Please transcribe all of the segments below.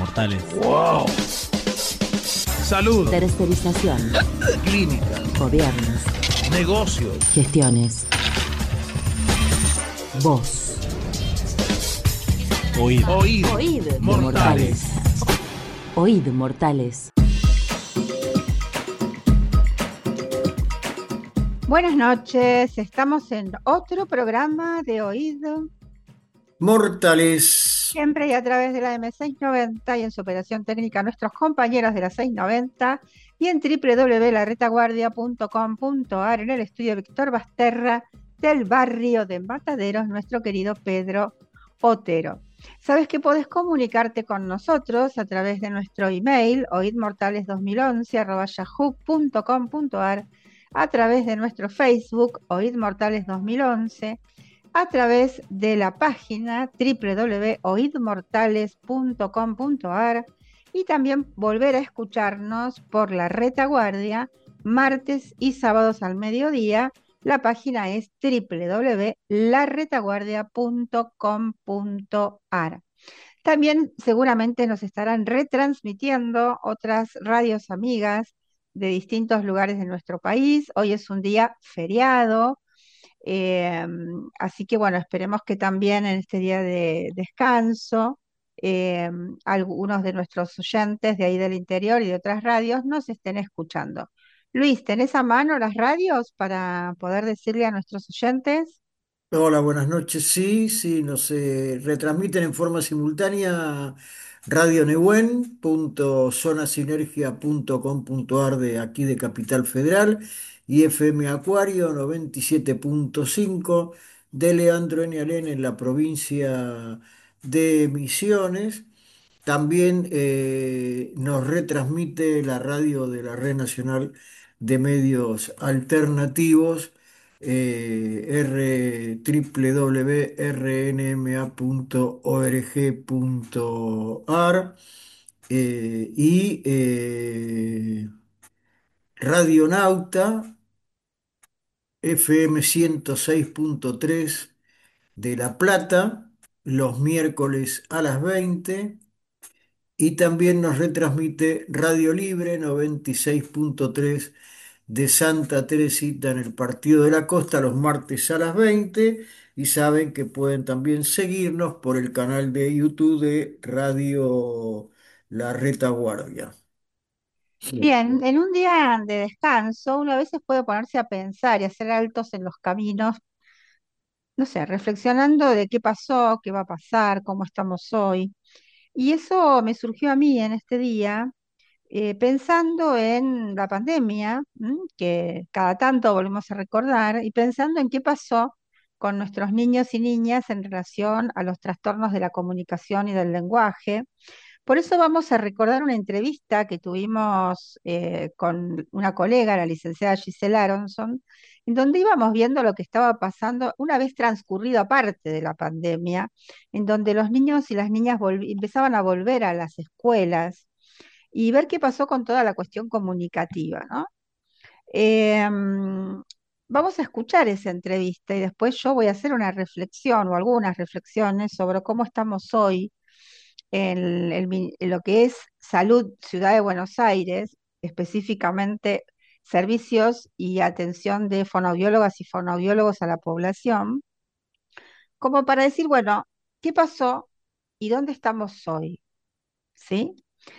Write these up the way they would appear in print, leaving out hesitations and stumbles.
mortales. ¡Wow! Salud, Tercerización. clínica, Gobiernos. negocios. Gestiones. Voz. Oíd. Oíd. Oíd. Mortales. Oíd, mortales. Buenas noches, estamos en otro programa de Oído, Mortales. siempre y a través de la M690 y en su operación técnica nuestros compañeros de la 690 y en www.laretaguardia.com.ar en el estudio Víctor Basterra del barrio de Mataderos, nuestro querido Pedro Otero. Sabes que podés comunicarte con nosotros a través de nuestro email oidmortales2011@yahoo.com.ar, a través de nuestro Facebook Oíd Mortales 2011, a través de la página www.oidmortales.com.ar y también volver a escucharnos por la retaguardia martes y sábados al mediodía. La página es www.laretaguardia.com.ar. También seguramente nos estarán retransmitiendo otras radios amigas de distintos lugares de nuestro país. Hoy es un día feriado, eh, así que bueno, esperemos que también en este día de descanso eh, algunos de nuestros oyentes de ahí del interior y de otras radios nos estén escuchando. Luis, ¿tenés a mano las radios para poder decirle a nuestros oyentes? Hola, buenas noches. Sí, sí, nos retransmiten en forma simultánea Radio Nehuen, zonasinergia.com.ar de aquí de Capital Federal y FM Acuario 97.5 de Leandro N. Alén en la provincia de Misiones. También nos retransmite la radio de la Red Nacional de Medios Alternativos, www.rnma.org.ar, y Radionauta FM 106.3 de La Plata, los miércoles a las 20. Y también nos retransmite Radio Libre 96.3 de Santa Teresita en el Partido de la Costa los martes a las 20. Y saben que pueden también seguirnos por el canal de YouTube de Radio La Retaguardia. Bien, en un día de descanso, uno a veces puede ponerse a pensar y hacer altos en los caminos, no sé, reflexionando de qué pasó, qué va a pasar, cómo estamos hoy. Y eso me surgió a mí en este día, pensando en la pandemia, que cada tanto volvemos a recordar, y pensando en qué pasó con nuestros niños y niñas en relación a los trastornos de la comunicación y del lenguaje. Por eso vamos a recordar una entrevista que tuvimos con una colega, la licenciada Gisela Aronson, en donde íbamos viendo lo que estaba pasando una vez transcurrida parte de la pandemia, en donde los niños y las niñas empezaban a volver a las escuelas y ver qué pasó con toda la cuestión comunicativa, ¿no? Vamos a escuchar esa entrevista y después yo voy a hacer una reflexión o algunas reflexiones sobre cómo estamos hoy en lo que es salud Ciudad de Buenos Aires, específicamente servicios y atención de fonoaudiólogas y fonoaudiólogos a la población, como para decir, bueno, ¿qué pasó y dónde estamos hoy? ¿Sí?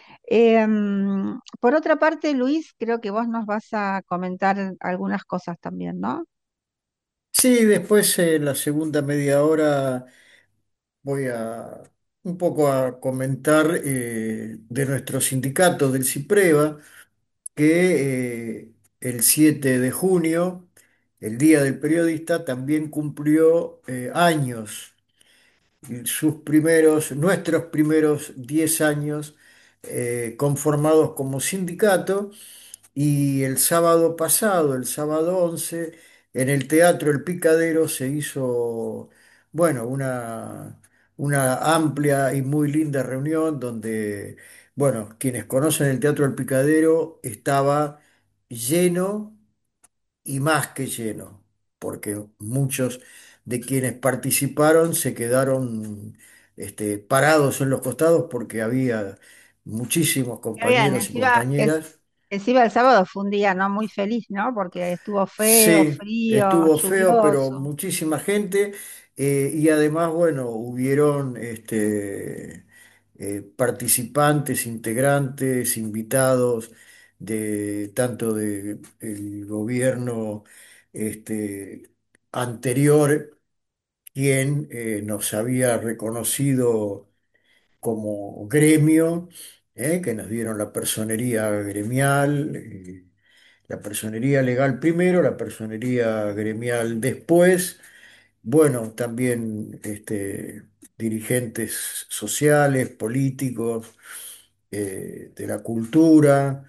Por otra parte, Luis, creo que vos nos vas a comentar algunas cosas también, ¿no? Sí, después en la segunda media hora voy a un poco a comentar de nuestro sindicato del CIPREVA que el 7 de junio, el Día del Periodista, también cumplió años, y nuestros primeros 10 años conformados como sindicato. Y el sábado pasado, el sábado 11 en el Teatro El Picadero se hizo, bueno, una amplia y muy linda reunión donde, bueno, quienes conocen el Teatro El Picadero estaba lleno y más que lleno, porque muchos de quienes participaron se quedaron parados en los costados porque había muchísimos Qué bien, compañeros y compañeras. encima el sábado fue un día no muy feliz, ¿no? Porque estuvo feo, Sí, frío, estuvo feo, pero lluvioso. muchísima gente y además, bueno, hubieron participantes, integrantes, invitados de tanto del gobierno este, anterior, quien nos había reconocido como gremio, que nos dieron la personería gremial, la personería legal primero, la personería gremial después. Bueno, también dirigentes sociales, políticos, de la cultura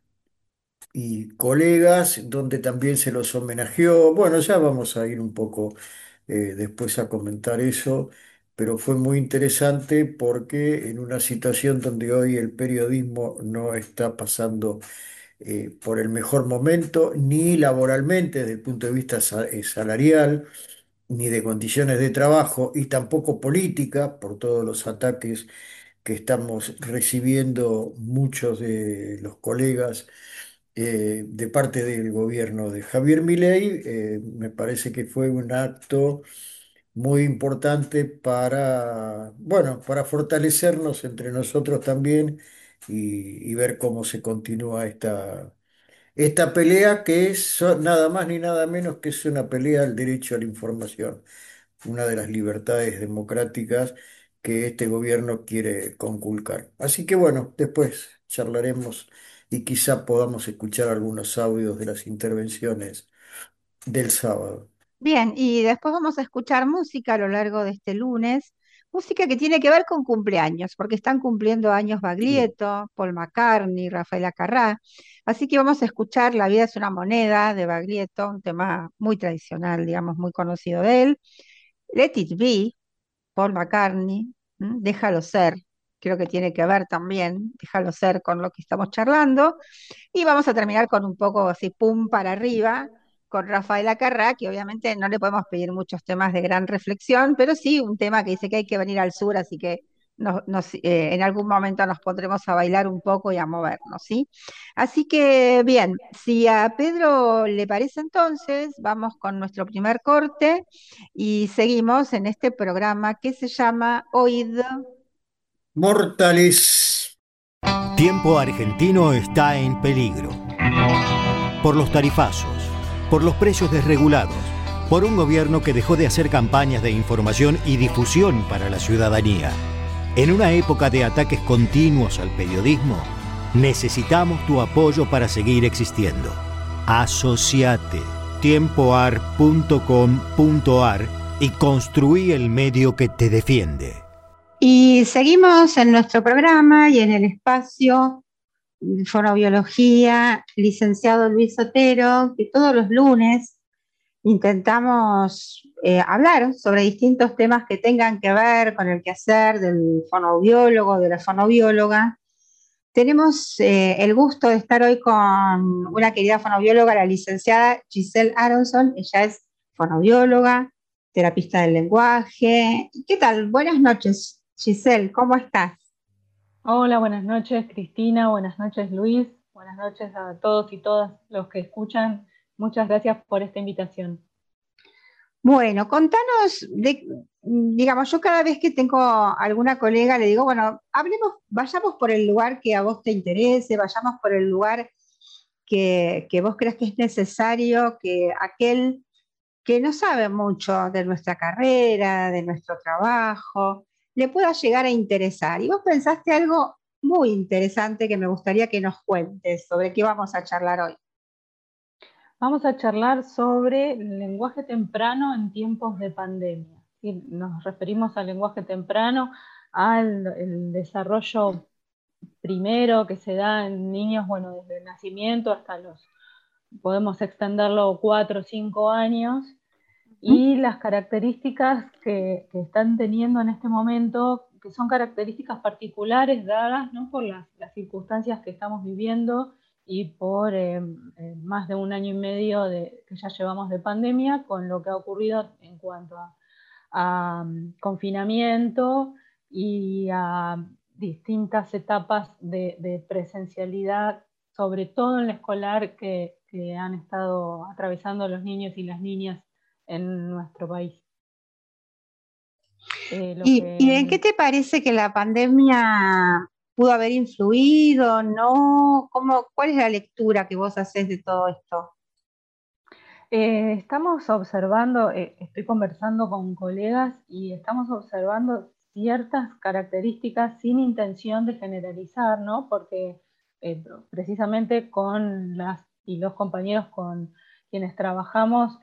y colegas, donde también se los homenajeó. Bueno, ya vamos a ir un poco después a comentar eso, pero fue muy interesante porque en una situación donde hoy el periodismo no está pasando por el mejor momento, ni laboralmente desde el punto de vista salarial, ni de condiciones de trabajo, y tampoco política, por todos los ataques que estamos recibiendo muchos de los colegas de parte del gobierno de Javier Milei. Me parece que fue un acto muy importante para, bueno, para fortalecernos entre nosotros también y ver cómo se continúa esta pelea que es nada más ni nada menos que es una pelea al derecho a la información, una de las libertades democráticas que este gobierno quiere conculcar. Así que bueno, después charlaremos y quizá podamos escuchar algunos audios de las intervenciones del sábado. Bien, y después vamos a escuchar música a lo largo de este lunes, música que tiene que ver con cumpleaños, porque están cumpliendo años Bien. Baglietto, Paul McCartney, Rafael Acarrá. Así que vamos a escuchar La vida es una moneda de Baglietto, un tema muy tradicional, digamos, muy conocido de él. Let It Be, Paul McCartney, Déjalo ser, creo que tiene que ver también, Déjalo ser con lo que estamos charlando. Y vamos a terminar con un poco así, pum para arriba, con Rafael Acarrá, que obviamente no le podemos pedir muchos temas de gran reflexión, pero sí un tema que dice que hay que venir al sur, así que en algún momento nos pondremos a bailar un poco y a movernos, ¿sí? Así que bien, si a Pedro le parece entonces, vamos con nuestro primer corte y seguimos en este programa que se llama Oíd. Mortales. Tiempo argentino está en peligro. Por los tarifazos, por los precios desregulados, por un gobierno que dejó de hacer campañas de información y difusión para la ciudadanía. En una época de ataques continuos al periodismo, necesitamos tu apoyo para seguir existiendo. Asociate tiempoar.com.ar y construí el medio que te defiende. Y seguimos en nuestro programa y en el espacio de fonobiología, licenciado Luis Otero, que todos los lunes intentamos hablar sobre distintos temas que tengan que ver con el quehacer del fonoaudiólogo, de la fonoaudióloga. Tenemos el gusto de estar hoy con una querida fonoaudióloga, la licenciada Giselle Aronson. Ella es fonoaudióloga, terapista del lenguaje. ¿Qué tal? Buenas noches, Giselle, ¿cómo estás? Hola, buenas noches Cristina, buenas noches Luis, buenas noches a todos y todas los que escuchan. Muchas gracias por esta invitación. Bueno, contanos, digamos, yo cada vez que tengo alguna colega le digo, bueno, hablemos, vayamos por el lugar que a vos te interese, vayamos por el lugar que vos creas que es necesario, que aquel que no sabe mucho de nuestra carrera, de nuestro trabajo, le pueda llegar a interesar. Y vos pensaste algo muy interesante que me gustaría que nos cuentes sobre qué vamos a charlar hoy. Vamos a charlar sobre el lenguaje temprano en tiempos de pandemia. ¿Sí? Nos referimos al lenguaje temprano, al el desarrollo primero que se da en niños, bueno, desde el nacimiento hasta podemos extenderlo 4 o 5 años, y las características que están teniendo en este momento, que son características particulares dadas, ¿no?, por las circunstancias que estamos viviendo y por más de un año y medio que ya llevamos de pandemia, con lo que ha ocurrido en cuanto a confinamiento y a distintas etapas de presencialidad, sobre todo en la escolar, que han estado atravesando los niños y las niñas en nuestro país. ¿Y en qué te parece que la pandemia pudo haber influido? ¿No? ¿Cuál es la lectura que vos haces de todo esto? Estamos observando, estoy conversando con colegas y estamos observando ciertas características sin intención de generalizar, ¿no? Porque precisamente con las y los compañeros con quienes trabajamos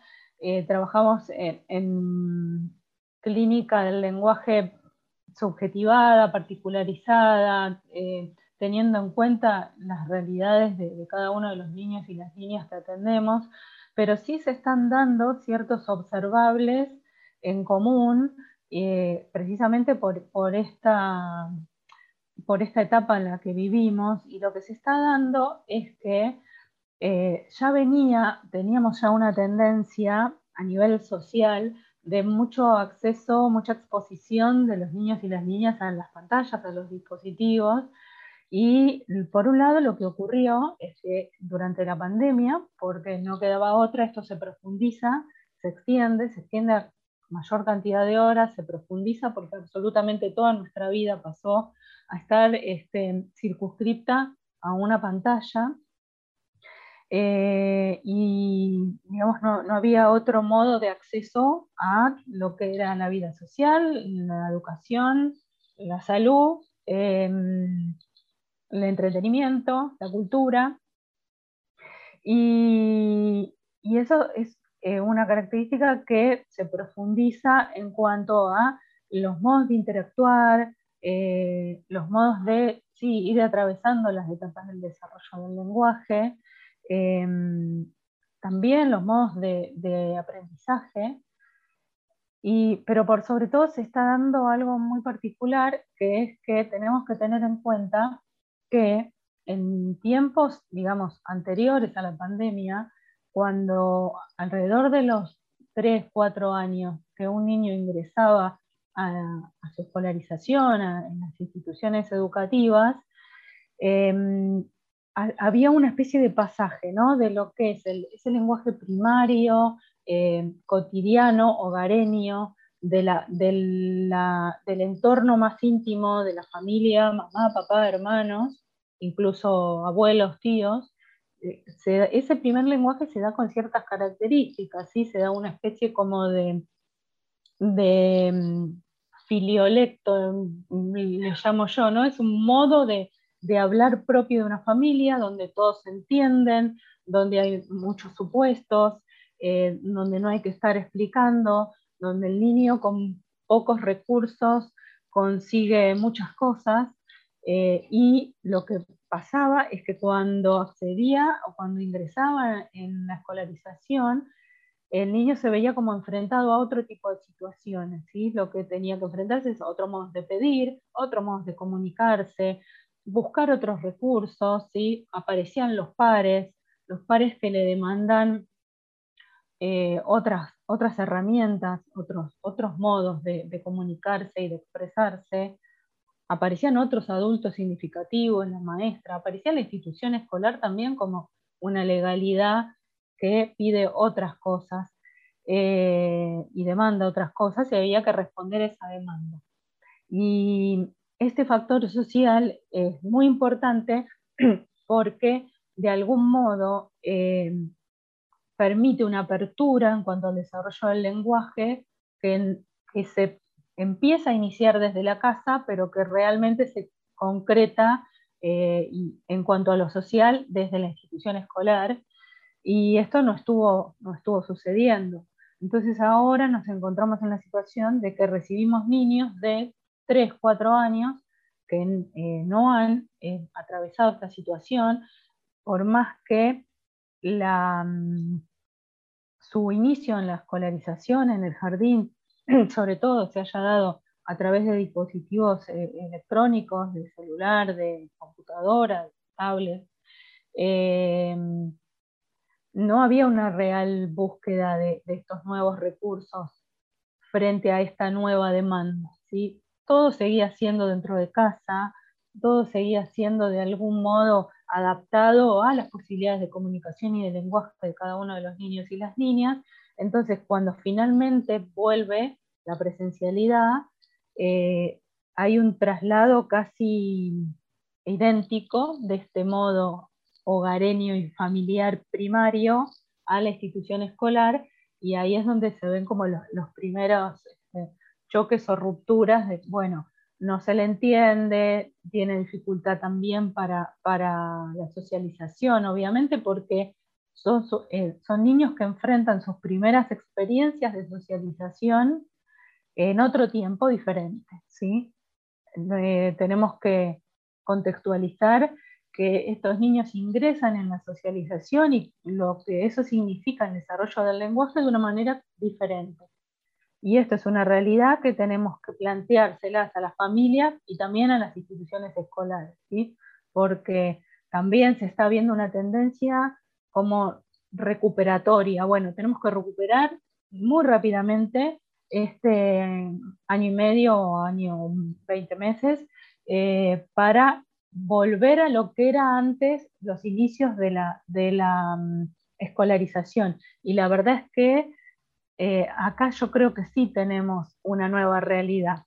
en clínica del lenguaje subjetivada, particularizada, teniendo en cuenta las realidades de cada uno de los niños y las niñas que atendemos, pero sí se están dando ciertos observables en común, precisamente por esta etapa en la que vivimos, y lo que se está dando es que teníamos ya una tendencia a nivel social de mucho acceso, mucha exposición de los niños y las niñas a las pantallas, a los dispositivos. Y por un lado lo que ocurrió es que durante la pandemia, porque no quedaba otra, esto se profundiza, se extiende a mayor cantidad de horas, se profundiza porque absolutamente toda nuestra vida pasó a estar circunscripta a una pantalla. Y digamos, no había otro modo de acceso a lo que era la vida social, la educación, la salud, el entretenimiento, la cultura, y eso es una característica que se profundiza en cuanto a los modos de interactuar, los modos de ir atravesando las etapas del desarrollo del lenguaje, eh, también los modos de aprendizaje, pero por sobre todo se está dando algo muy particular, que es que tenemos que tener en cuenta que en tiempos, digamos, anteriores a la pandemia, cuando alrededor de los 3, 4 años que un niño ingresaba a su escolarización en las instituciones educativas, eh, había una especie de pasaje, ¿no? De lo que es ese lenguaje primario, cotidiano, hogareño, del entorno más íntimo de la familia, mamá, papá, hermanos, incluso abuelos, tíos. Ese primer lenguaje se da con ciertas características, ¿sí? Se da una especie como de filiolecto, le llamo yo, ¿no? Es un modo de hablar propio de una familia, donde todos se entienden, donde hay muchos supuestos, donde no hay que estar explicando, donde el niño con pocos recursos consigue muchas cosas, y lo que pasaba es que cuando accedía o cuando ingresaba en la escolarización, el niño se veía como enfrentado a otro tipo de situaciones, ¿sí? Lo que tenía que enfrentarse es a otro modo de pedir, otro modo de comunicarse, buscar otros recursos, ¿sí? Aparecían los pares que le demandan otras herramientas, otros modos de comunicarse y de expresarse. Aparecían otros adultos significativos, la maestra, aparecía la institución escolar también como una legalidad que pide otras cosas, y demanda otras cosas, y había que responder a esa demanda. Y este factor social es muy importante porque de algún modo permite una apertura en cuanto al desarrollo del lenguaje que se empieza a iniciar desde la casa, pero que realmente se concreta en cuanto a lo social desde la institución escolar, y esto no estuvo sucediendo. Entonces ahora nos encontramos en la situación de que recibimos niños de 3, 4 años que no han atravesado esta situación, por más que su inicio en la escolarización, en el jardín, sobre todo se haya dado a través de dispositivos electrónicos, de celular, de computadora, de tablet. No había una real búsqueda de estos nuevos recursos frente a esta nueva demanda, ¿sí? Todo seguía siendo dentro de casa, todo seguía siendo de algún modo adaptado a las posibilidades de comunicación y de lenguaje de cada uno de los niños y las niñas. Entonces, cuando finalmente vuelve la presencialidad, hay un traslado casi idéntico de este modo hogareño y familiar primario a la institución escolar, y ahí es donde se ven como los primeros choques o rupturas de, bueno, no se le entiende, tiene dificultad también para la socialización, obviamente, porque son niños que enfrentan sus primeras experiencias de socialización en otro tiempo diferente, ¿sí? Tenemos que contextualizar que estos niños ingresan en la socialización y lo que eso significa en el desarrollo del lenguaje de una manera diferente. Y esto es una realidad que tenemos que planteárselas a las familias y también a las instituciones escolares, ¿sí? Porque también se está viendo una tendencia como recuperatoria. Bueno, tenemos que recuperar muy rápidamente este año y medio o año 20 meses para volver a lo que era antes los inicios de la escolarización. Y la verdad es que acá yo creo que sí tenemos una nueva realidad.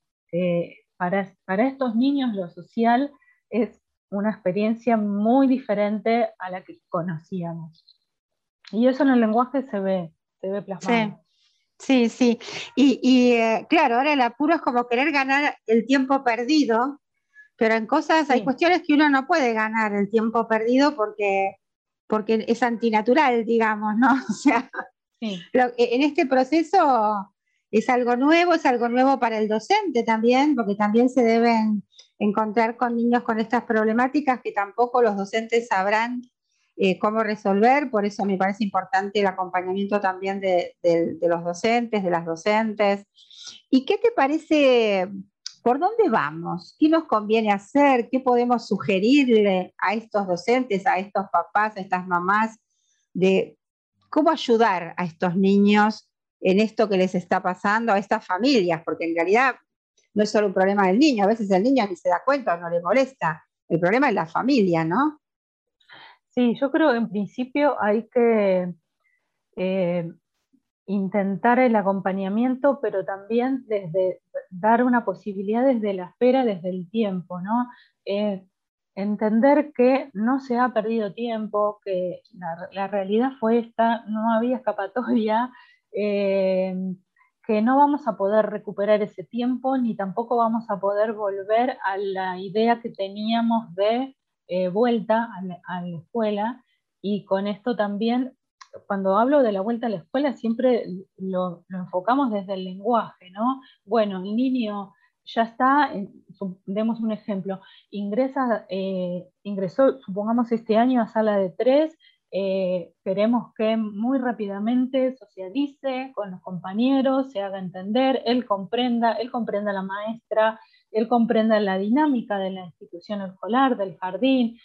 Para estos niños lo social es una experiencia muy diferente a la que conocíamos. Y eso en el lenguaje se ve plasmado. Sí, sí. Claro, ahora el apuro es como querer ganar el tiempo perdido, pero en cosas, hay Sí. cuestiones que uno no puede ganar el tiempo perdido porque es antinatural, digamos, ¿no? O sea, Sí. en este proceso es algo nuevo para el docente también, porque también se deben encontrar con niños con estas problemáticas que tampoco los docentes sabrán cómo resolver, por eso me parece importante el acompañamiento también de los docentes, de las docentes. ¿Y qué te parece? ¿Por dónde vamos? ¿Qué nos conviene hacer? ¿Qué podemos sugerirle a estos docentes, a estos papás, a estas mamás de cómo ayudar a estos niños en esto que les está pasando, a estas familias? Porque en realidad no es solo un problema del niño, a veces el niño ni se da cuenta o no le molesta. El problema es la familia, ¿no? Sí, yo creo que en principio hay que eh, intentar el acompañamiento, pero también desde dar una posibilidad desde la esfera, desde el tiempo, ¿no? Entender que no se ha perdido tiempo, que la realidad fue esta, no había escapatoria, que no vamos a poder recuperar ese tiempo, ni tampoco vamos a poder volver a la idea que teníamos de vuelta a la escuela, y con esto también cuando hablo de la vuelta a la escuela siempre lo enfocamos desde el lenguaje, ¿no? Bueno, el niño ya está, demos un ejemplo, ingresó, supongamos este año a sala de 3, queremos que muy rápidamente socialice con los compañeros, se haga entender, él comprenda a la maestra, él comprenda la dinámica de la institución escolar, del jardín,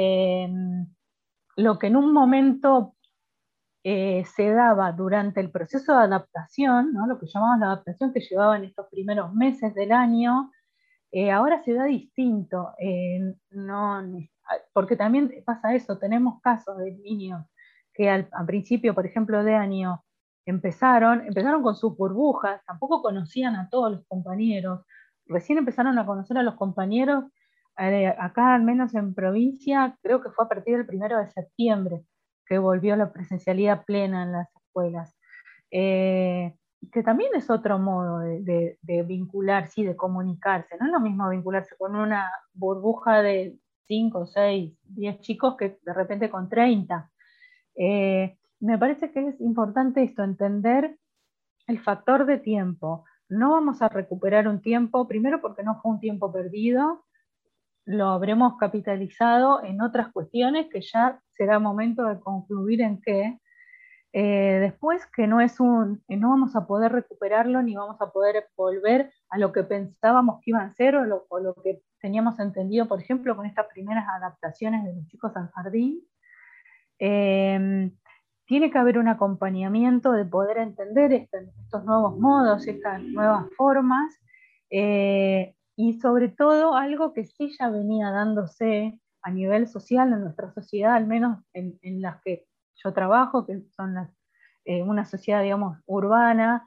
lo que en un momento se daba durante el proceso de adaptación, ¿no? Lo que llamamos la adaptación que llevaba en estos primeros meses del año, ahora se da distinto, no, porque también pasa eso, tenemos casos de niños que al principio, por ejemplo, de año, empezaron con sus burbujas, tampoco conocían a todos los compañeros, recién empezaron a conocer a los compañeros, acá al menos en provincia, creo que fue a partir del 1 de septiembre que volvió la presencialidad plena en las escuelas. Que también es otro modo de vincular, sí, de comunicarse. No es lo mismo vincularse con una burbuja de 5, 6, 10 chicos que de repente con 30. Me parece que es importante esto, entender el factor de tiempo. No vamos a recuperar un tiempo, primero porque no fue un tiempo perdido, lo habremos capitalizado en otras cuestiones que ya será momento de concluir en qué. Después que no vamos a poder recuperarlo ni vamos a poder volver a lo que pensábamos que iban a ser o lo que teníamos entendido, por ejemplo, con estas primeras adaptaciones de los chicos al jardín. Tiene que haber un acompañamiento de poder entender estos nuevos modos, estas nuevas formas, y sobre todo algo que sí ya venía dándose a nivel social en nuestra sociedad, al menos en las que yo trabajo, que son una sociedad, digamos, urbana,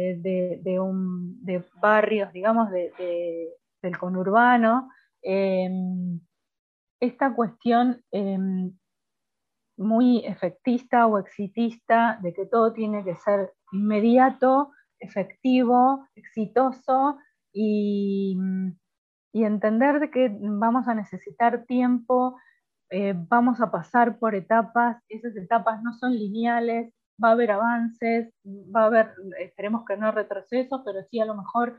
de barrios, digamos, del conurbano, eh, esta cuestión muy efectista o exitista de que todo tiene que ser inmediato, efectivo, exitoso y, y entender de que vamos a necesitar tiempo, vamos a pasar por etapas, esas etapas no son lineales, va a haber avances, va a haber, esperemos que no retrocesos, pero sí a lo mejor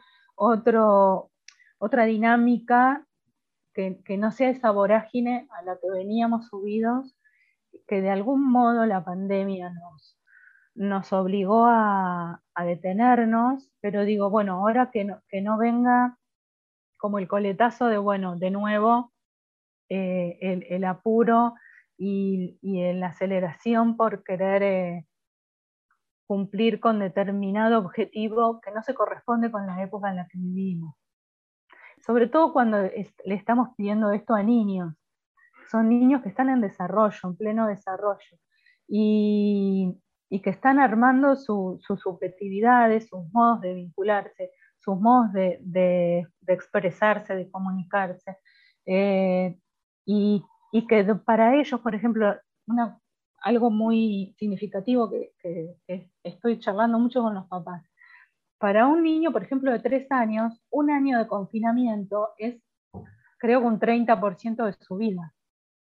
otra dinámica que no sea esa vorágine a la que veníamos subidos, que de algún modo la pandemia nos obligó a detenernos, pero digo, bueno, ahora que no venga como el coletazo de, bueno, de nuevo el apuro y la aceleración por querer cumplir con determinado objetivo que no se corresponde con la época en la que vivimos. Sobre todo cuando le estamos pidiendo esto a niños. Son niños que están en desarrollo, en pleno desarrollo, y que están armando sus subjetividades, sus modos de vincularse, sus modos de expresarse, de comunicarse. Eh, y que para ellos, por ejemplo, algo muy significativo que estoy charlando mucho con los papás. Para un niño, por ejemplo, de 3 años, un año de confinamiento es, creo que un 30% de su vida.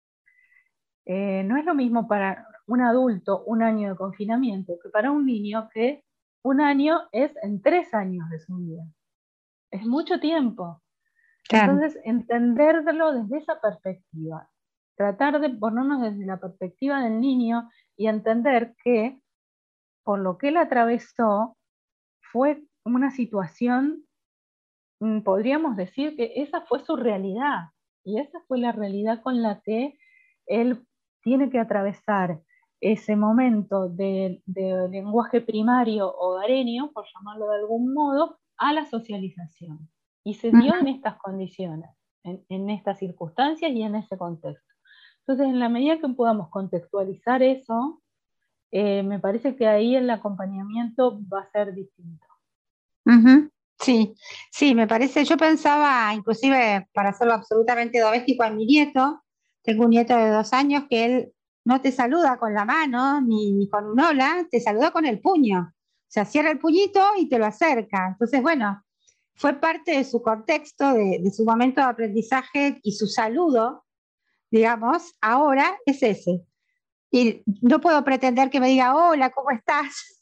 No es lo mismo para un adulto un año de confinamiento que para un niño, que un año es en 3 años de su vida. Es mucho tiempo. Claro. Entonces, entenderlo desde esa perspectiva, tratar de ponernos desde la perspectiva del niño y entender que por lo que él atravesó fue una situación, podríamos decir que esa fue su realidad, y esa fue la realidad con la que él tiene que atravesar ese momento de lenguaje primario hogareño, por llamarlo de algún modo, a la socialización. Y se dio en estas condiciones, en estas circunstancias y en ese contexto. Entonces, en la medida que podamos contextualizar eso, me parece que ahí el acompañamiento va a ser distinto. Ujú. Sí, sí, me parece, yo pensaba, inclusive para hacerlo absolutamente doméstico a mi nieto, tengo un nieto de 2 años que él no te saluda con la mano ni con un hola, te saluda con el puño. O sea, cierra el puñito y te lo acerca. Entonces, bueno, fue parte de su contexto, de su momento de aprendizaje y su saludo, digamos, ahora es ese. Y no puedo pretender que me diga, hola, ¿cómo estás?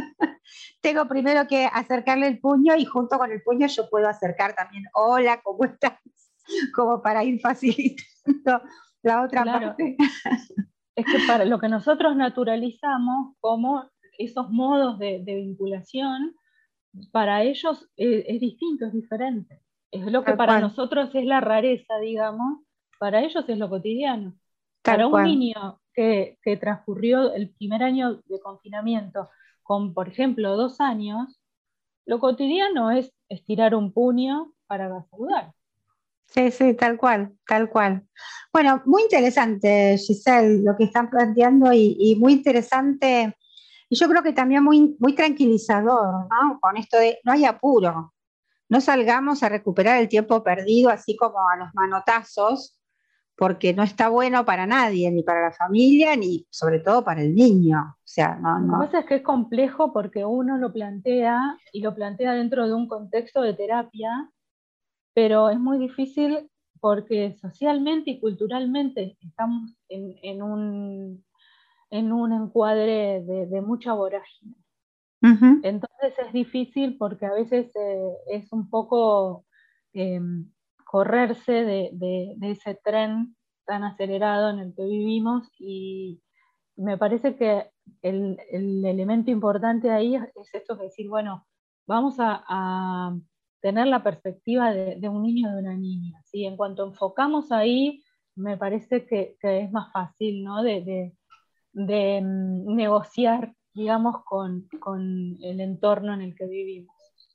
Tengo primero que acercarle el puño y junto con el puño yo puedo acercar también, hola, ¿cómo estás? Como para ir facilitando la otra Claro, parte. es que para lo que nosotros naturalizamos como esos modos de vinculación, para ellos es distinto, es diferente. Es lo que Tal para cual, nosotros es la rareza, digamos, para ellos es lo cotidiano. Para tal un cual. niño que transcurrió el primer año de confinamiento con, por ejemplo, 2 años, lo cotidiano es estirar un puño para saludar. Sí, sí, tal cual, tal cual. Bueno, muy interesante, Giselle, lo que están planteando y muy interesante. Y yo creo que también muy, muy tranquilizador, ¿no? Con esto de no hay apuro, no salgamos a recuperar el tiempo perdido así como a los manotazos, porque no está bueno para nadie, ni para la familia, ni sobre todo para el niño. O sea, no, Lo que no. pasa es que es complejo porque uno lo plantea y lo plantea dentro de un contexto de terapia, pero es muy difícil porque socialmente y culturalmente estamos en un encuadre de mucha vorágine. Ujú. Entonces es difícil porque a veces es un poco eh, correrse de ese tren tan acelerado en el que vivimos, y me parece que el elemento importante ahí es esto de decir, bueno, vamos a tener la perspectiva de un niño y de una niña, ¿sí? En cuanto enfocamos ahí, me parece que es más fácil, ¿no? de negociar, digamos, con el entorno en el que vivimos.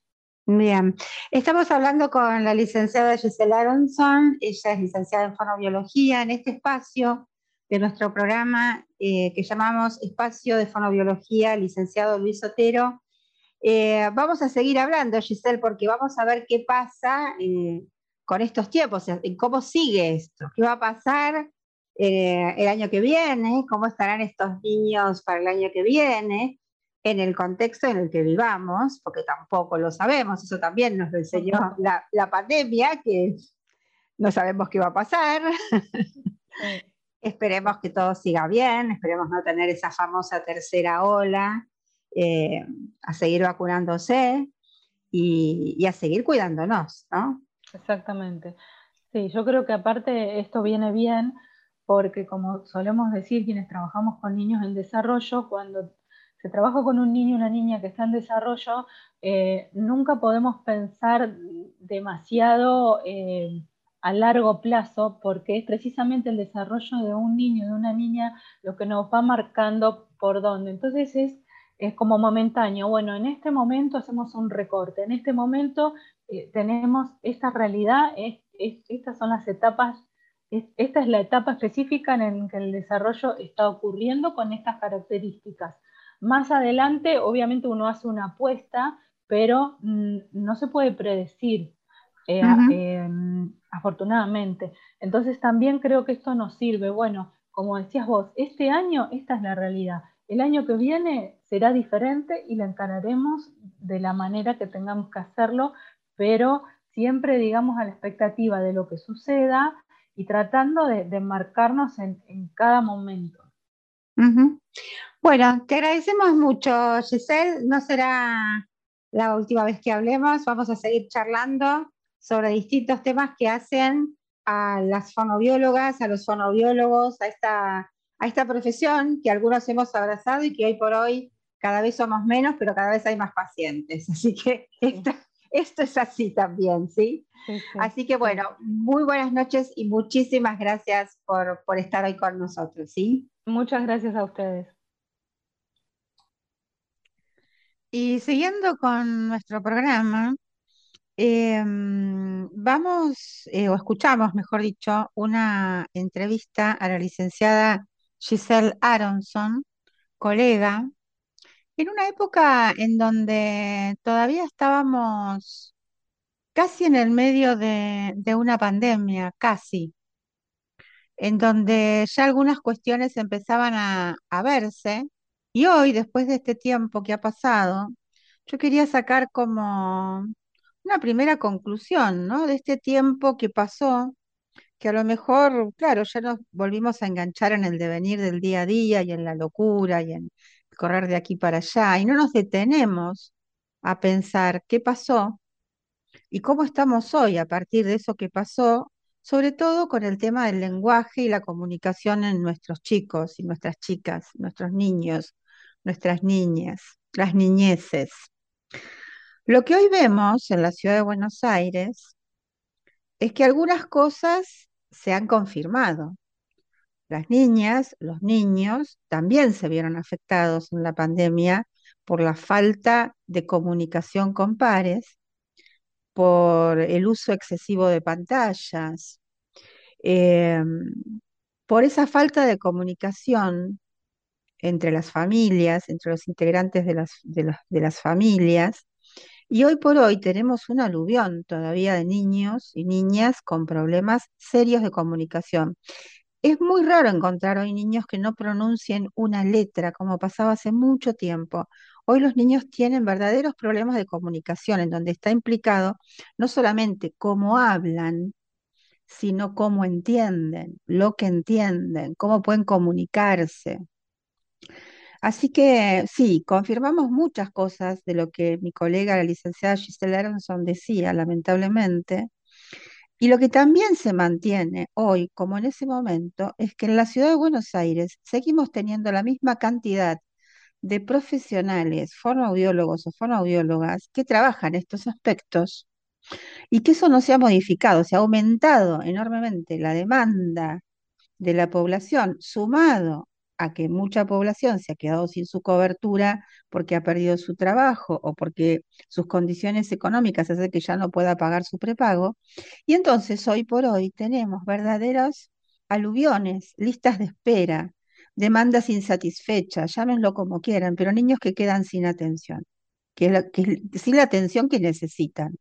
Bien, estamos hablando con la licenciada Giselle Aronson, ella es licenciada en fonobiología en este espacio de nuestro programa que llamamos Espacio de Fonobiología, licenciado Luis Otero. Vamos a seguir hablando, Giselle, porque vamos a ver qué pasa con estos tiempos, en cómo sigue esto, qué va a pasar el año que viene, cómo estarán estos niños para el año que viene, en el contexto en el que vivamos, porque tampoco lo sabemos, eso también nos lo enseñó la pandemia, que no sabemos qué va a pasar. Sí. Esperemos que todo siga bien, esperemos no tener esa famosa tercera ola, eh, a seguir vacunándose y a seguir cuidándonos, ¿no? Exactamente. Sí, yo creo que aparte esto viene bien porque como solemos decir quienes trabajamos con niños en desarrollo, cuando se trabaja con un niño o una niña que está en desarrollo, nunca podemos pensar demasiado a largo plazo porque es precisamente el desarrollo de un niño o de una niña lo que nos va marcando por dónde. Entonces es como momentáneo. Bueno, en este momento hacemos un recorte, en este momento tenemos esta realidad, estas son las etapas, esta es la etapa específica en la que el desarrollo está ocurriendo con estas características. Más adelante, obviamente uno hace una apuesta, pero no se puede predecir, afortunadamente. Entonces también creo que esto nos sirve. Bueno, como decías vos, este año esta es la realidad. El año que viene será diferente y la encararemos de la manera que tengamos que hacerlo, pero siempre, digamos, a la expectativa de lo que suceda y tratando de marcarnos en cada momento. Bueno, te agradecemos mucho, Giselle. No será la última vez que hablemos. Vamos a seguir charlando sobre distintos temas que hacen a las fonobiólogas, a los fonobiólogos, a esta profesión que algunos hemos abrazado y que hoy por hoy cada vez somos menos, pero cada vez hay más pacientes. Así que esto es así también, ¿sí? Sí, Así que bueno, muy buenas noches y muchísimas gracias por estar hoy con nosotros, ¿sí? Muchas gracias a ustedes. Y siguiendo con nuestro programa, vamos, o escuchamos, mejor dicho, una entrevista a la licenciada Giselle Aronson, colega, en una época en donde todavía estábamos casi en el medio de una pandemia, casi, en donde ya algunas cuestiones empezaban a verse, y hoy, después de este tiempo que ha pasado, yo quería sacar como una primera conclusión, ¿no? De este tiempo que pasó, que a lo mejor, claro, ya nos volvimos a enganchar en el devenir del día a día y en la locura y en correr de aquí para allá, y no nos detenemos a pensar qué pasó y cómo estamos hoy a partir de eso que pasó, sobre todo con el tema del lenguaje y la comunicación en nuestros chicos y nuestras chicas, nuestros niños, nuestras niñas, las niñeces. Lo que hoy vemos en la ciudad de Buenos Aires es que algunas cosas se han confirmado. Las niñas, los niños también se vieron afectados en la pandemia por la falta de comunicación con pares, por el uso excesivo de pantallas, eh, por esa falta de comunicación entre las familias, entre los integrantes de las familias. Y hoy por hoy tenemos un aluvión todavía de niños y niñas con problemas serios de comunicación. Es muy raro encontrar hoy niños que no pronuncien una letra, como pasaba hace mucho tiempo. Hoy los niños tienen verdaderos problemas de comunicación, en donde está implicado no solamente cómo hablan, sino cómo entienden, lo que entienden, cómo pueden comunicarse. Así que sí, confirmamos muchas cosas de lo que mi colega, la licenciada Giselle Aronson, decía, lamentablemente. Y lo que también se mantiene hoy, como en ese momento, es que en la ciudad de Buenos Aires seguimos teniendo la misma cantidad de profesionales, fonoaudiólogos o fonoaudiólogas que trabajan estos aspectos y que eso no se ha modificado, se ha aumentado enormemente la demanda de la población, sumado a que mucha población se ha quedado sin su cobertura porque ha perdido su trabajo o porque sus condiciones económicas hacen que ya no pueda pagar su prepago. Y entonces hoy por hoy tenemos verdaderos aluviones, listas de espera, demandas insatisfechas, llámenlo como quieran, pero niños que quedan sin atención, sin la atención que necesitan.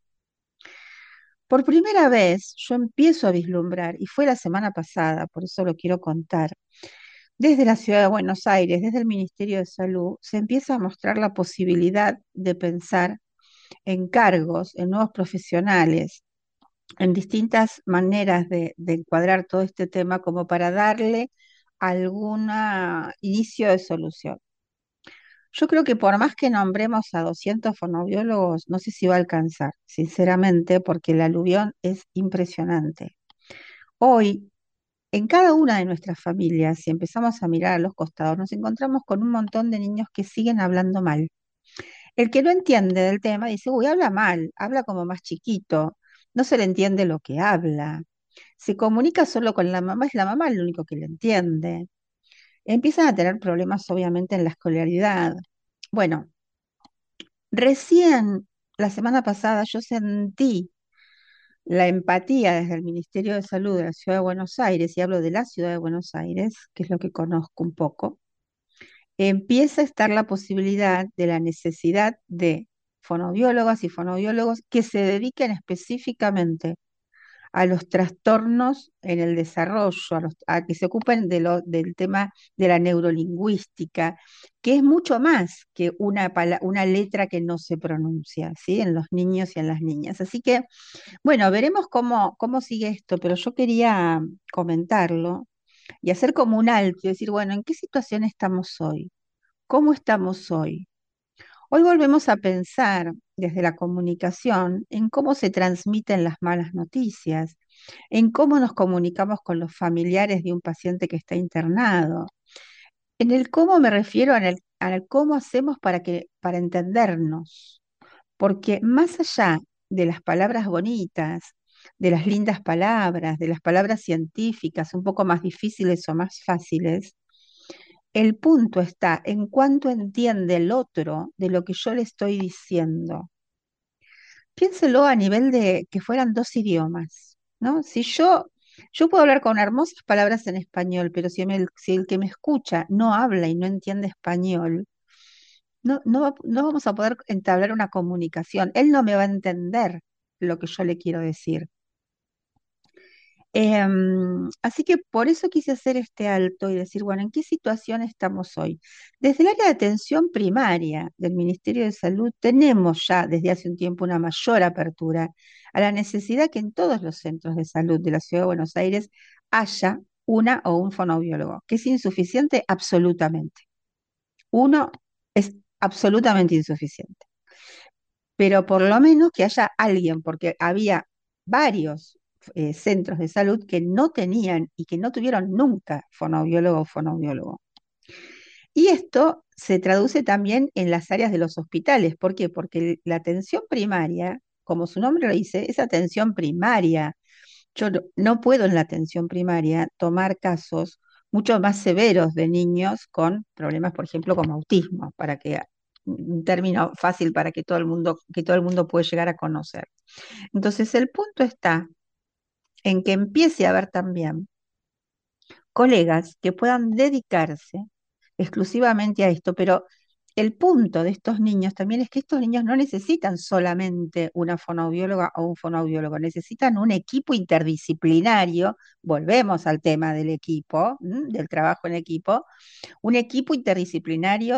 Por primera vez yo empiezo a vislumbrar, y fue la semana pasada, por eso lo quiero contar, desde la Ciudad de Buenos Aires, desde el Ministerio de Salud, se empieza a mostrar la posibilidad de pensar en cargos, en nuevos profesionales, en distintas maneras de encuadrar todo este tema como para darle algún inicio de solución. Yo creo que por más que nombremos a 200 fonoaudiólogos, no sé si va a alcanzar, sinceramente, porque el aluvión es impresionante. Hoy, en cada una de nuestras familias, si empezamos a mirar a los costados, nos encontramos con un montón de niños que siguen hablando mal. El que no entiende del tema dice, uy, habla mal, habla como más chiquito, no se le entiende lo que habla, se comunica solo con la mamá, es la mamá el único que le entiende. Empiezan a tener problemas, obviamente, en la escolaridad. Bueno, recién la semana pasada yo sentí la empatía desde el Ministerio de Salud de la Ciudad de Buenos Aires, y hablo de la Ciudad de Buenos Aires, que es lo que conozco un poco. Empieza a estar la posibilidad de la necesidad de fonoaudiólogas y fonoaudiólogos que se dediquen específicamente a los trastornos en el desarrollo, a que se ocupen del tema de la neurolingüística, que es mucho más que una letra que no se pronuncia, ¿sí? En los niños y en las niñas. Así que, bueno, veremos cómo sigue esto, pero yo quería comentarlo y hacer como un alto y decir, bueno, ¿en qué situación estamos hoy? ¿Cómo estamos hoy? Hoy volvemos a pensar desde la comunicación en cómo se transmiten las malas noticias, en cómo nos comunicamos con los familiares de un paciente que está internado. En el cómo me refiero al cómo hacemos para entendernos, porque más allá de las palabras bonitas, de las lindas palabras, de las palabras científicas, un poco más difíciles o más fáciles, el punto está en cuánto entiende el otro de lo que yo le estoy diciendo. Piénselo a nivel de que fueran dos idiomas, ¿no? Si yo puedo hablar con hermosas palabras en español, pero si el que me escucha no habla y no entiende español, no vamos a poder entablar una comunicación. Él no me va a entender lo que yo le quiero decir. Así que por eso quise hacer este alto y decir, bueno, ¿en qué situación estamos hoy? Desde el área de atención primaria del Ministerio de Salud tenemos ya desde hace un tiempo una mayor apertura a la necesidad que en todos los centros de salud de la Ciudad de Buenos Aires haya una o un fonoaudiólogo, que es insuficiente absolutamente. Uno es absolutamente insuficiente, pero por lo menos que haya alguien, porque había varios centros de salud que no tenían y que no tuvieron nunca fonoaudiólogo o fonoaudiólogo. Y esto se traduce también en las áreas de los hospitales. ¿Por qué? Porque la atención primaria, como su nombre lo dice, es atención primaria. Yo no puedo en la atención primaria tomar casos mucho más severos de niños con problemas, por ejemplo, como autismo, para que un término fácil para que todo el mundo puede llegar a conocer. Entonces, el punto está en que empiece a haber también colegas que puedan dedicarse exclusivamente a esto, pero el punto de estos niños también es que estos niños no necesitan solamente una fonoaudióloga o un fonoaudiólogo, necesitan un equipo interdisciplinario, volvemos al tema del equipo, del trabajo en equipo, un equipo interdisciplinario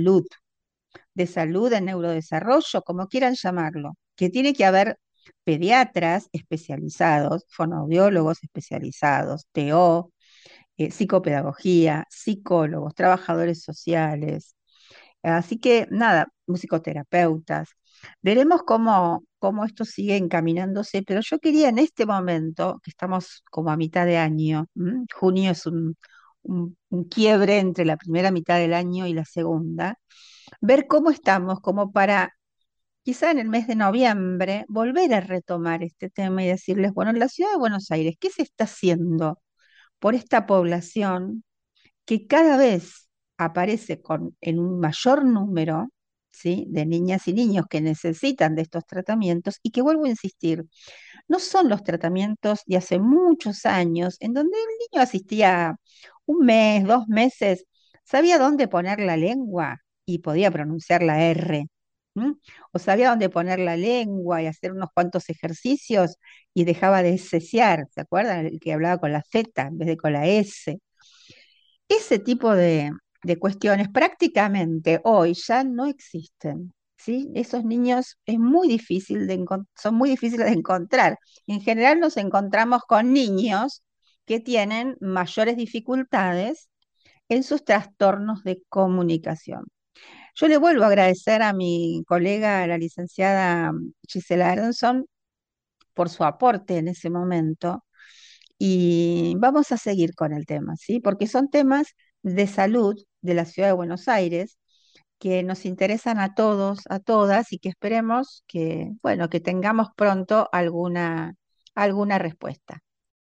de salud, de neurodesarrollo, como quieran llamarlo, que tiene que haber pediatras especializados, fonoaudiólogos especializados, TO, psicopedagogía, psicólogos, trabajadores sociales. Así que nada, musicoterapeutas. Veremos cómo esto sigue encaminándose, pero yo quería en este momento, que estamos como a mitad de año, junio es un quiebre entre la primera mitad del año y la segunda, ver cómo estamos, como para quizá en el mes de noviembre volver a retomar este tema y decirles, bueno, en la ciudad de Buenos Aires, ¿qué se está haciendo por esta población que cada vez aparece en un mayor número, ¿sí?, de niñas y niños que necesitan de estos tratamientos y que, vuelvo a insistir, no son los tratamientos de hace muchos años en donde el niño asistía un mes, 2 meses, sabía dónde poner la lengua y podía pronunciar la R. ¿M? O sabía dónde poner la lengua y hacer unos cuantos ejercicios y dejaba de sesear, ¿se acuerdan? El que hablaba con la Z en vez de con la S. Ese tipo de cuestiones prácticamente hoy ya no existen, ¿sí? Esos niños es muy difícil son muy difíciles de encontrar. En general nos encontramos con niños que tienen mayores dificultades en sus trastornos de comunicación. Yo le vuelvo a agradecer a mi colega, la licenciada Gisela Aronson, por su aporte en ese momento. Y vamos a seguir con el tema, ¿sí? Porque son temas de salud de la ciudad de Buenos Aires que nos interesan a todos, a todas, y que esperemos que, bueno, que tengamos pronto alguna respuesta.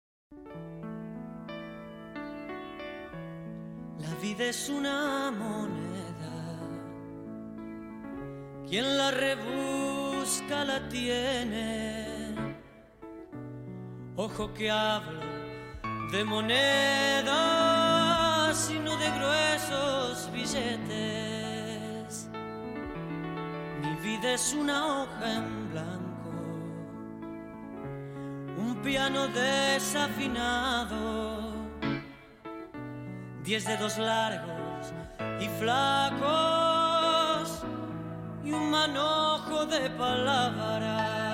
La vida es una moneda, quien la rebusca la tiene. Ojo que hablo de monedas y no de gruesos billetes. Mi vida es una hoja en blanco, un piano desafinado, 10 dedos largos y flacos y un manojo de palabras.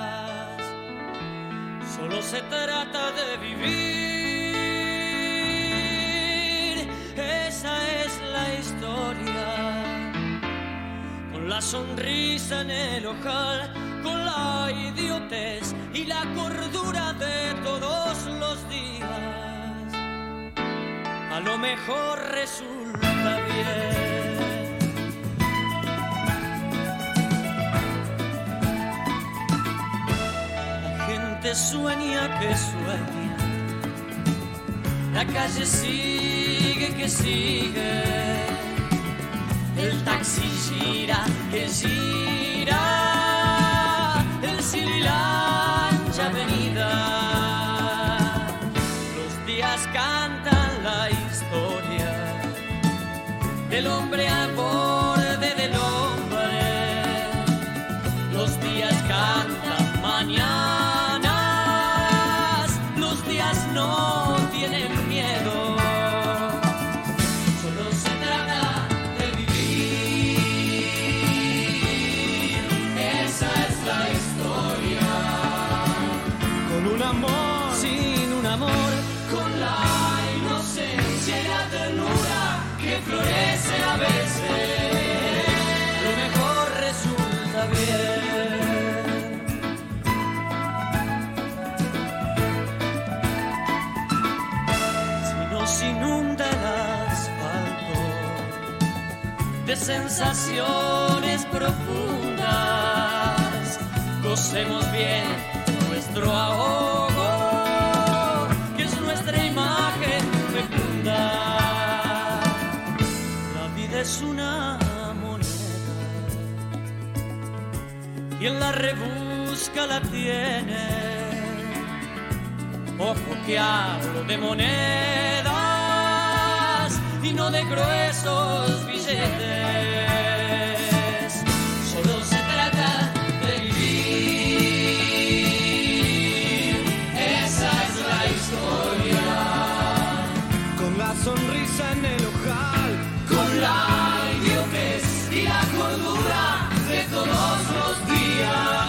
Solo se trata de vivir, esa es la historia. Con la sonrisa en el ojal, con la idiotez y la cordura de todos los días, a lo mejor resulta bien. Sueña que sueña, la calle sigue que sigue, el taxi gira que gira, el Sililancha avenida, los días cantan la historia del hombre al borde del hombre, los días cantan mañana. No tienen miedo, solo se trata de vivir, esa es la historia. Con un amor, sin un amor, con la inocencia y la ternura que florece a veces, lo mejor resulta bien. Inunda el asfalto de sensaciones profundas, gocemos bien nuestro ahogo, que es nuestra imagen fecunda. La vida es una moneda, quien la rebusca la tiene. Ojo que hablo de monedas y no de gruesos billetes. Solo se trata de vivir, esa es la historia. Con la sonrisa en el ojal, con la idiotez y la cordura de todos los días.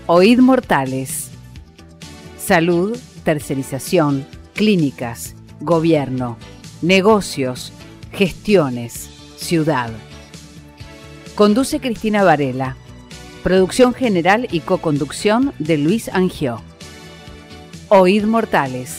Oíd Mortales. Salud, tercerización, clínicas, gobierno, negocios, gestiones, ciudad. Conduce Cristina Varela. Producción general y coconducción de Luis Angió. Oíd Mortales.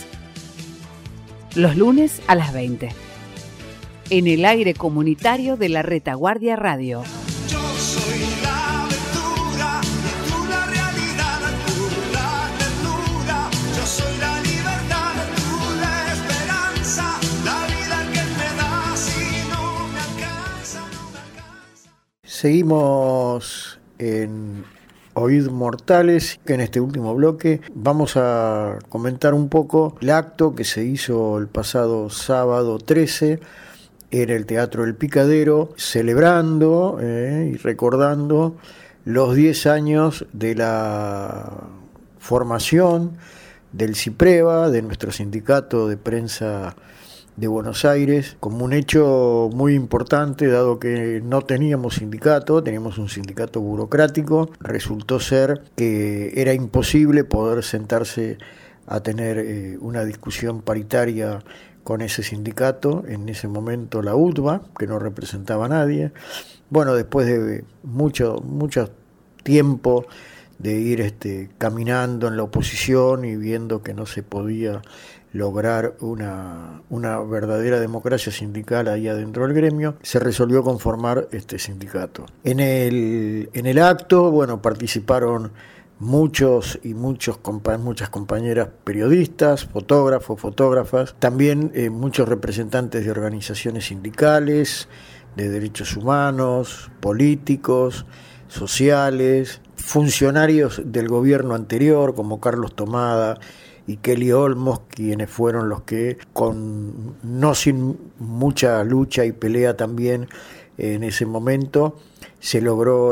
Los lunes a las 20. En el aire comunitario de la Retaguardia Radio. Yo soy la aventura y tú la realidad, tú la ternura. Yo soy la libertad, tú la esperanza, la vida que me da si no me alcanza, no me alcanza. Seguimos en Oíd Mortales, que en este último bloque vamos a comentar un poco el acto que se hizo el pasado sábado 13 en el Teatro El Picadero, celebrando y recordando los 10 años de la formación del CIPREVA, de nuestro sindicato de prensa de Buenos Aires, como un hecho muy importante, dado que no teníamos sindicato, teníamos un sindicato burocrático. Resultó ser que era imposible poder sentarse a tener una discusión paritaria con ese sindicato, en ese momento la UTBA, que no representaba a nadie. Bueno, después de mucho tiempo de ir caminando en la oposición y viendo que no se podía lograr una verdadera democracia sindical ahí adentro del gremio, se resolvió conformar este sindicato. En el acto, bueno, participaron muchas compañeras periodistas, fotógrafas, también muchos representantes de organizaciones sindicales, de derechos humanos, políticos, sociales, funcionarios del gobierno anterior como Carlos Tomada y Kelly Olmos, quienes fueron los que, no sin mucha lucha y pelea también en ese momento, se logró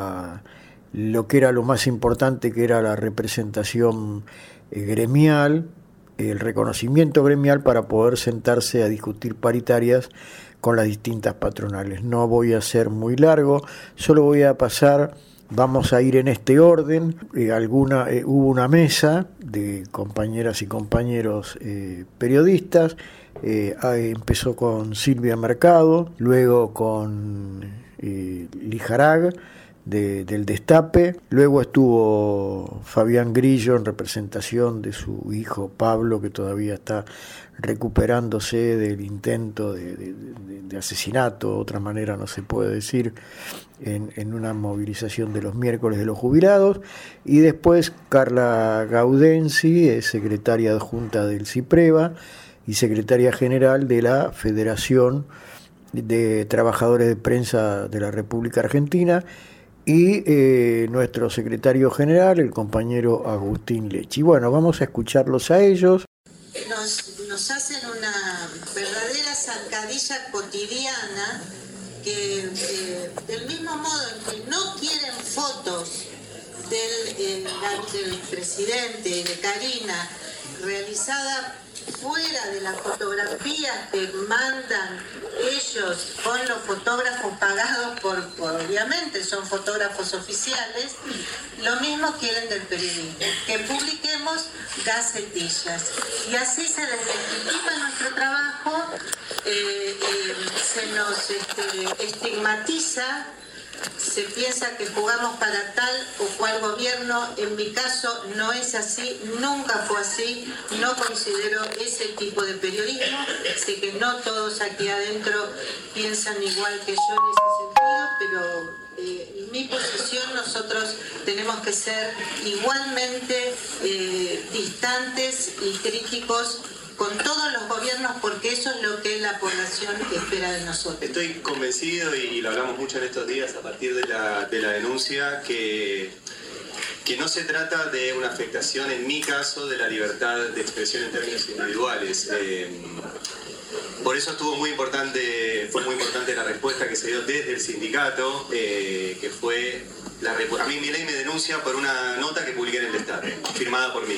lo que era lo más importante, que era la representación gremial, el reconocimiento gremial para poder sentarse a discutir paritarias con las distintas patronales. No voy a ser muy largo, solo voy a pasar. Vamos a ir en este orden. Hubo una mesa de compañeras y compañeros periodistas. Empezó con Silvia Mercado, luego con Lijarag del Destape, luego estuvo Fabián Grillo en representación de su hijo Pablo, que todavía está recuperándose del intento de asesinato, de otra manera no se puede decir, en una movilización de los miércoles de los jubilados. Y después Carla Gaudensi, secretaria adjunta del CIPREVA y secretaria general de la Federación de Trabajadores de Prensa de la República Argentina, y nuestro secretario general, el compañero Agustín Lechi. Bueno, vamos a escucharlos a ellos. Nos hacen una verdadera zancadilla cotidiana, que del mismo modo en que no quieren fotos del presidente y de Karina realizada fuera de las fotografías que mandan ellos con los fotógrafos pagados por obviamente son fotógrafos oficiales, lo mismo quieren del periodismo, que publiquemos gacetillas, y así se deslegitima nuestro trabajo, se nos estigmatiza. Se piensa que jugamos para tal o cual gobierno. En mi caso no es así, nunca fue así, no considero ese tipo de periodismo. Sé que no todos aquí adentro piensan igual que yo en ese sentido, pero mi posición, nosotros tenemos que ser igualmente distantes y críticos con todos los gobiernos, porque eso es lo que la población espera de nosotros. Estoy convencido, y lo hablamos mucho en estos días a partir de la denuncia, que no se trata de una afectación, en mi caso, de la libertad de expresión en términos individuales. Por eso fue muy importante la respuesta que se dio desde el sindicato, que fue a mí mi ley me denuncia por una nota que publiqué en el Destape, firmada por mí.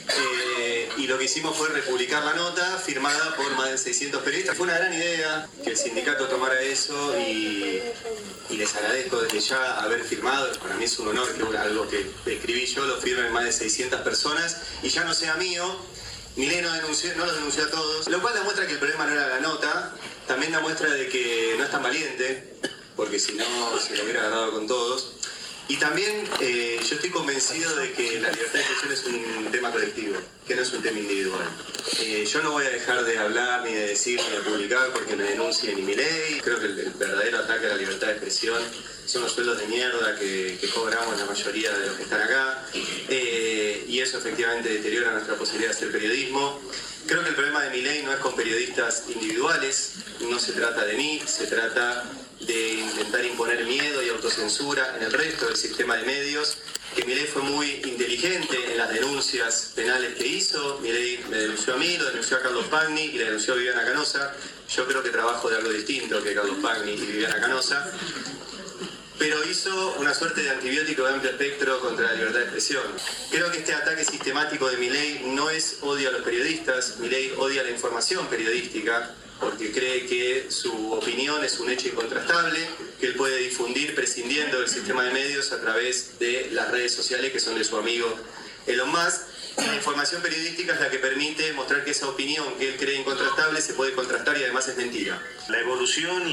Y lo que hicimos fue republicar la nota firmada por más de 600 periodistas. Fue una gran idea que el sindicato tomara eso y les agradezco desde ya haber firmado. Para mí es un honor que algo que escribí yo lo firmen más de 600 personas y ya no sea mío. Milei no los denunció a todos, lo cual demuestra que el problema no era la nota, también da muestra de que no es tan valiente, porque si no se lo hubiera agarrado con todos. Y también yo estoy convencido de que la libertad de expresión es un tema colectivo, que no es un tema individual. Yo no voy a dejar de hablar, ni de decir, ni de publicar porque me denuncie ni Milei. Creo que el verdadero ataque a la libertad de expresión son los sueldos de mierda que cobramos la mayoría de los que están acá. Y eso efectivamente deteriora nuestra posibilidad de hacer periodismo. Creo que el problema de Milei no es con periodistas individuales, no se trata de mí, se trata de intentar imponer miedo y autocensura en el resto del sistema de medios, que Milei fue muy inteligente en las denuncias penales que hizo. Milei me denunció a mí, lo denunció a Carlos Pagni y le denunció a Viviana Canosa. Yo creo que trabajo de algo distinto que Carlos Pagni y Viviana Canosa, pero hizo una suerte de antibiótico de amplio espectro contra la libertad de expresión. Creo que este ataque sistemático de Milei no es odio a los periodistas. Milei odia la información periodística porque cree que su opinión es un hecho incontrastable, que él puede difundir prescindiendo del sistema de medios a través de las redes sociales que son de su amigo Elon Musk. La información periodística es la que permite mostrar que esa opinión que él cree incontrastable se puede contrastar y además es mentira. La evolución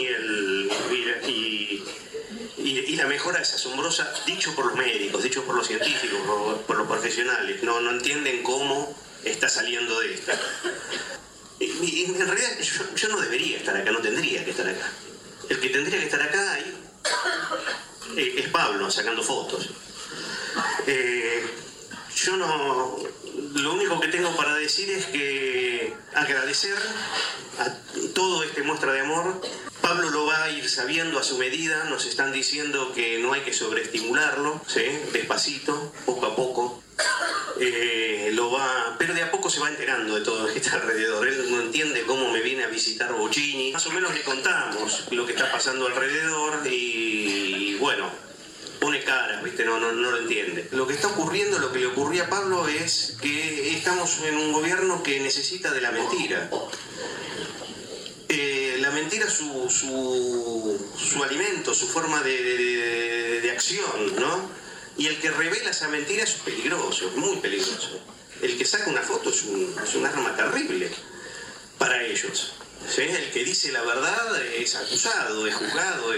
y la mejora es asombrosa, dicho por los médicos, dicho por los científicos, por los profesionales. No entienden cómo está saliendo de esta. Y en realidad yo no debería estar acá, no tendría que estar acá. El que tendría que estar acá ahí es Pablo, sacando fotos. Yo no... Lo único que tengo para decir es que agradecer a todo este muestra de amor. Pablo lo va a ir sabiendo a su medida, nos están diciendo que no hay que sobreestimularlo, ¿sí? Despacito, poco a poco. Pero de a poco se va enterando de todo lo que está alrededor. Él no entiende cómo me viene a visitar Bocchini. Más o menos le contamos lo que está pasando alrededor y bueno, pone cara, ¿viste? No lo entiende. Lo que está ocurriendo, lo que le ocurría a Pablo es que estamos en un gobierno que necesita de la mentira. La mentira es su alimento, su forma de acción, ¿no? Y el que revela esa mentira es peligroso, muy peligroso. El que saca una foto es un arma terrible para ellos, ¿sí? El que dice la verdad es acusado, es juzgado,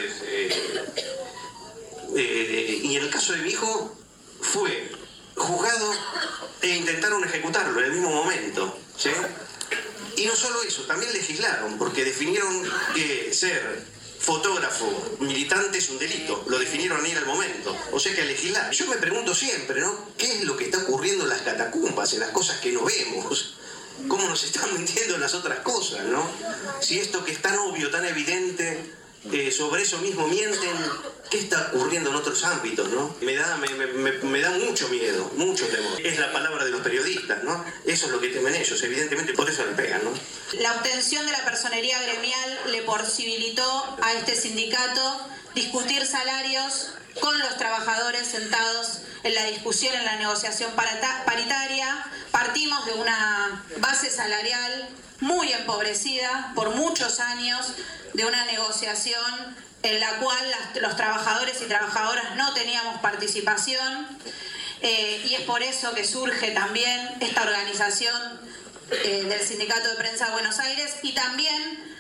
y en el caso de mi hijo fue juzgado e intentaron ejecutarlo en el mismo momento, ¿sí? Y no solo eso, también legislaron, porque definieron que ser fotógrafo militante es un delito, lo definieron ahí en el momento, o sea que a legislar. Yo me pregunto siempre, ¿no? ¿Qué es lo que está ocurriendo en las catacumbas, en las cosas que no vemos? ¿Cómo nos están mintiendo en las otras cosas, no? Si esto que es tan obvio, tan evidente, sobre eso mismo mienten, ¿qué está ocurriendo en otros ámbitos, no? Me da mucho miedo, mucho temor. Es la palabra de los periodistas, ¿no? Eso es lo que temen ellos, evidentemente, por eso le pegan, ¿no? La obtención de la personería gremial le posibilitó a este sindicato discutir salarios con los trabajadores sentados en la discusión, en la negociación paritaria. Partimos de una base salarial muy empobrecida por muchos años, de una negociación en la cual los trabajadores y trabajadoras no teníamos participación, y es por eso que surge también esta organización del Sindicato de Prensa de Buenos Aires y también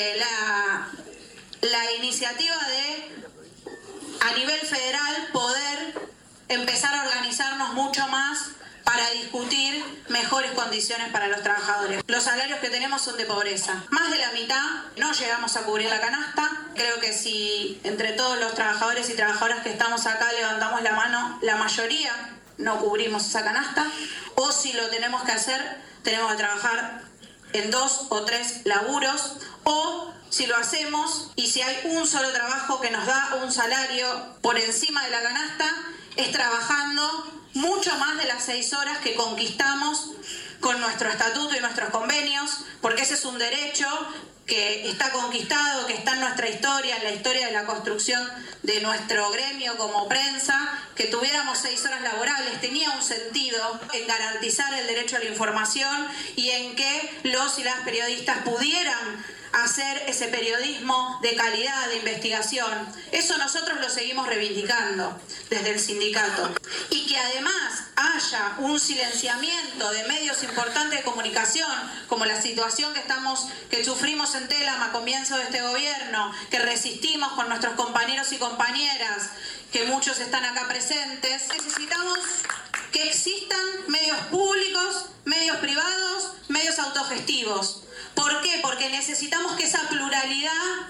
la iniciativa de, a nivel federal, poder empezar a organizarnos mucho más para discutir mejores condiciones para los trabajadores. Los salarios que tenemos son de pobreza. Más de la mitad no llegamos a cubrir la canasta. Creo que si entre todos los trabajadores y trabajadoras que estamos acá levantamos la mano, la mayoría no cubrimos esa canasta. O si lo tenemos que hacer, tenemos que trabajar en 2 o 3 laburos. O si lo hacemos y si hay un solo trabajo que nos da un salario por encima de la canasta, es trabajando mucho más de las 6 horas que conquistamos con nuestro estatuto y nuestros convenios, porque ese es un derecho que está conquistado, que está en nuestra historia, en la historia de la construcción de nuestro gremio como prensa, que tuviéramos 6 horas laborables tenía un sentido en garantizar el derecho a la información y en que los y las periodistas pudieran hacer ese periodismo de calidad, de investigación. Eso nosotros lo seguimos reivindicando desde el sindicato. Y que además haya un silenciamiento de medios importantes de comunicación, como la situación que sufrimos en Telam a comienzo de este gobierno, que resistimos con nuestros compañeros y compañeras, que muchos están acá presentes. Necesitamos que existan medios públicos, medios privados, medios autogestivos. ¿Por qué? Porque necesitamos que esa pluralidad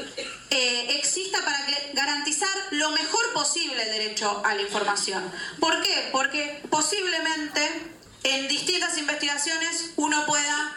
exista para garantizar lo mejor posible el derecho a la información. ¿Por qué? Porque posiblemente en distintas investigaciones uno pueda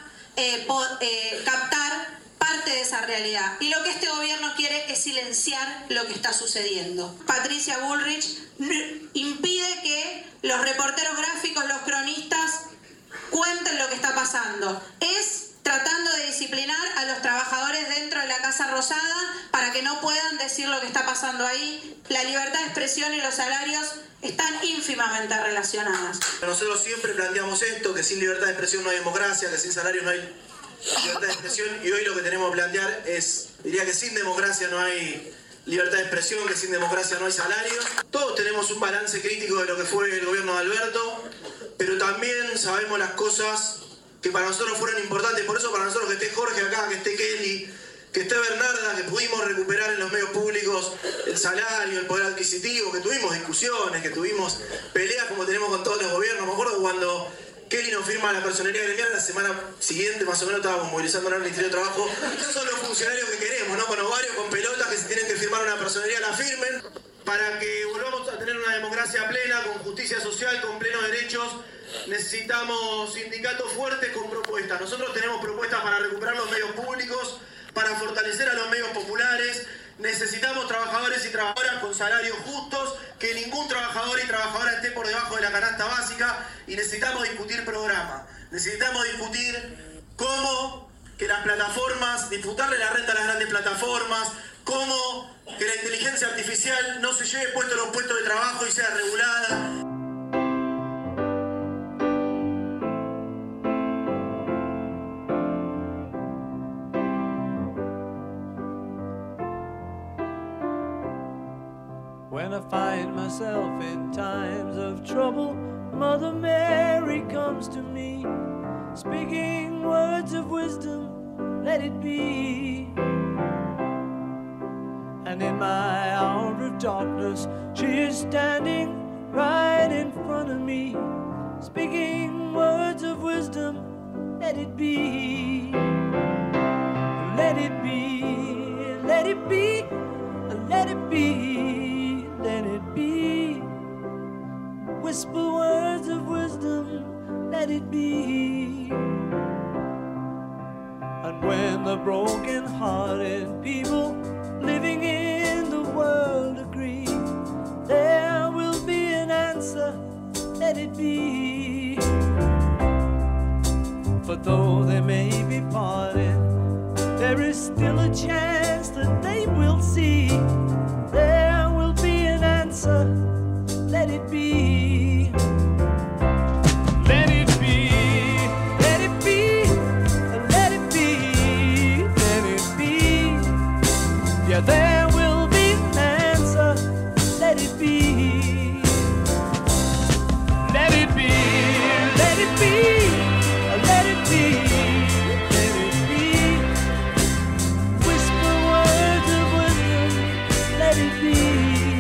captar parte de esa realidad. Y lo que este gobierno quiere es silenciar lo que está sucediendo. Patricia Bullrich impide que los reporteros gráficos, los cronistas, cuenten lo que está pasando. Es tratando de disciplinar a los trabajadores dentro de la Casa Rosada para que no puedan decir lo que está pasando ahí. La libertad de expresión y los salarios están ínfimamente relacionadas. Nosotros siempre planteamos esto, que sin libertad de expresión no hay democracia, que sin salarios no hay libertad de expresión, y hoy lo que tenemos que plantear es, diría que sin democracia no hay libertad de expresión, que sin democracia no hay salarios. Todos tenemos un balance crítico de lo que fue el gobierno de Alberto, pero también sabemos las cosas que para nosotros fueron importantes. Por eso para nosotros que esté Jorge acá, que esté Kelly, que esté Bernarda, que pudimos recuperar en los medios públicos el salario, el poder adquisitivo, que tuvimos discusiones, que tuvimos peleas como tenemos con todos los gobiernos. Me acuerdo cuando Kelly nos firma la personería gremial, la semana siguiente más o menos estábamos movilizando en el Ministerio de Trabajo. Son los funcionarios que queremos, ¿no? Con ovarios, con pelotas, que si tienen que firmar una personería la firmen, para que volvamos a tener una democracia plena, con justicia social, con plenos derechos. Necesitamos sindicatos fuertes con propuestas. Nosotros tenemos propuestas para recuperar los medios públicos, para fortalecer a los medios populares. Necesitamos trabajadores y trabajadoras con salarios justos, que ningún trabajador y trabajadora esté por debajo de la canasta básica, y necesitamos discutir programas. Necesitamos discutir cómo que las plataformas, disputarle la renta a las grandes plataformas, cómo que la inteligencia artificial no se lleve puesto los puestos de trabajo y sea regulada. When I find myself in times of trouble, Mother Mary comes to me, speaking words of wisdom, let it be. And in my hour of darkness, she is standing right in front of me, speaking words of wisdom, let it be. Let it be, let it be, let it be, let it be. Whisper words of wisdom, let it be. And when the broken-hearted people living in the world agree, there will be an answer, let it be. For though they may be parted, there is still a chance that they will see. There will be an answer, let it be. Let it be, let it be, let it be, let it be. Yeah, there will be an answer, let it be. Let it be, let it be, let it be, let it be. Whisper words of wisdom, let it be.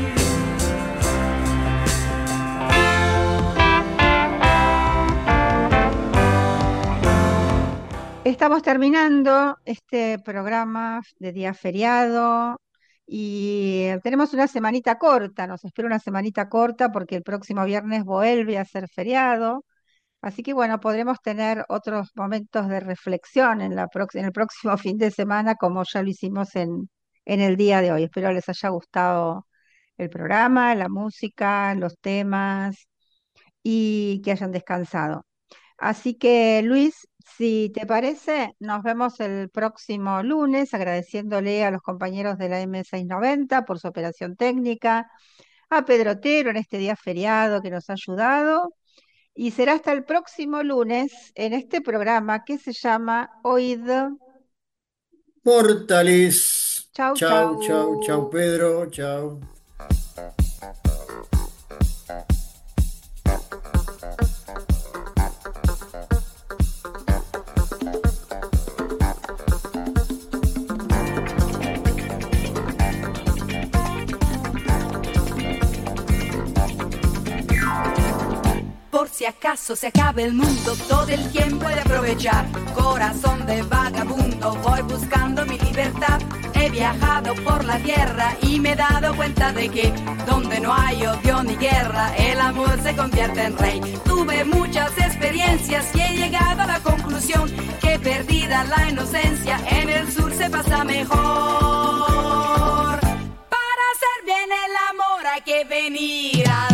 Estamos terminando este programa de día feriado y tenemos una semanita corta, nos espera una semanita corta porque el próximo viernes vuelve a ser feriado, así que bueno, podremos tener otros momentos de reflexión en el próximo fin de semana como ya lo hicimos en el día de hoy. Espero les haya gustado el programa, la música, los temas y que hayan descansado. Así que Luis, si te parece, nos vemos el próximo lunes, agradeciéndole a los compañeros de la M690 por su operación técnica, a Pedro Otero en este día feriado que nos ha ayudado. Y será hasta el próximo lunes en este programa que se llama Oíd Mortales. Chau, Chau, chau, chau. chau, Pedro. Chau. Por si acaso se acabe el mundo, todo el tiempo he de aprovechar. Corazón de vagabundo, voy buscando mi libertad. He viajado por la tierra y me he dado cuenta de que donde no hay odio ni guerra, el amor se convierte en rey. Tuve muchas experiencias y he llegado a la conclusión que perdida la inocencia, en el sur se pasa mejor. Para hacer bien el amor hay que venir a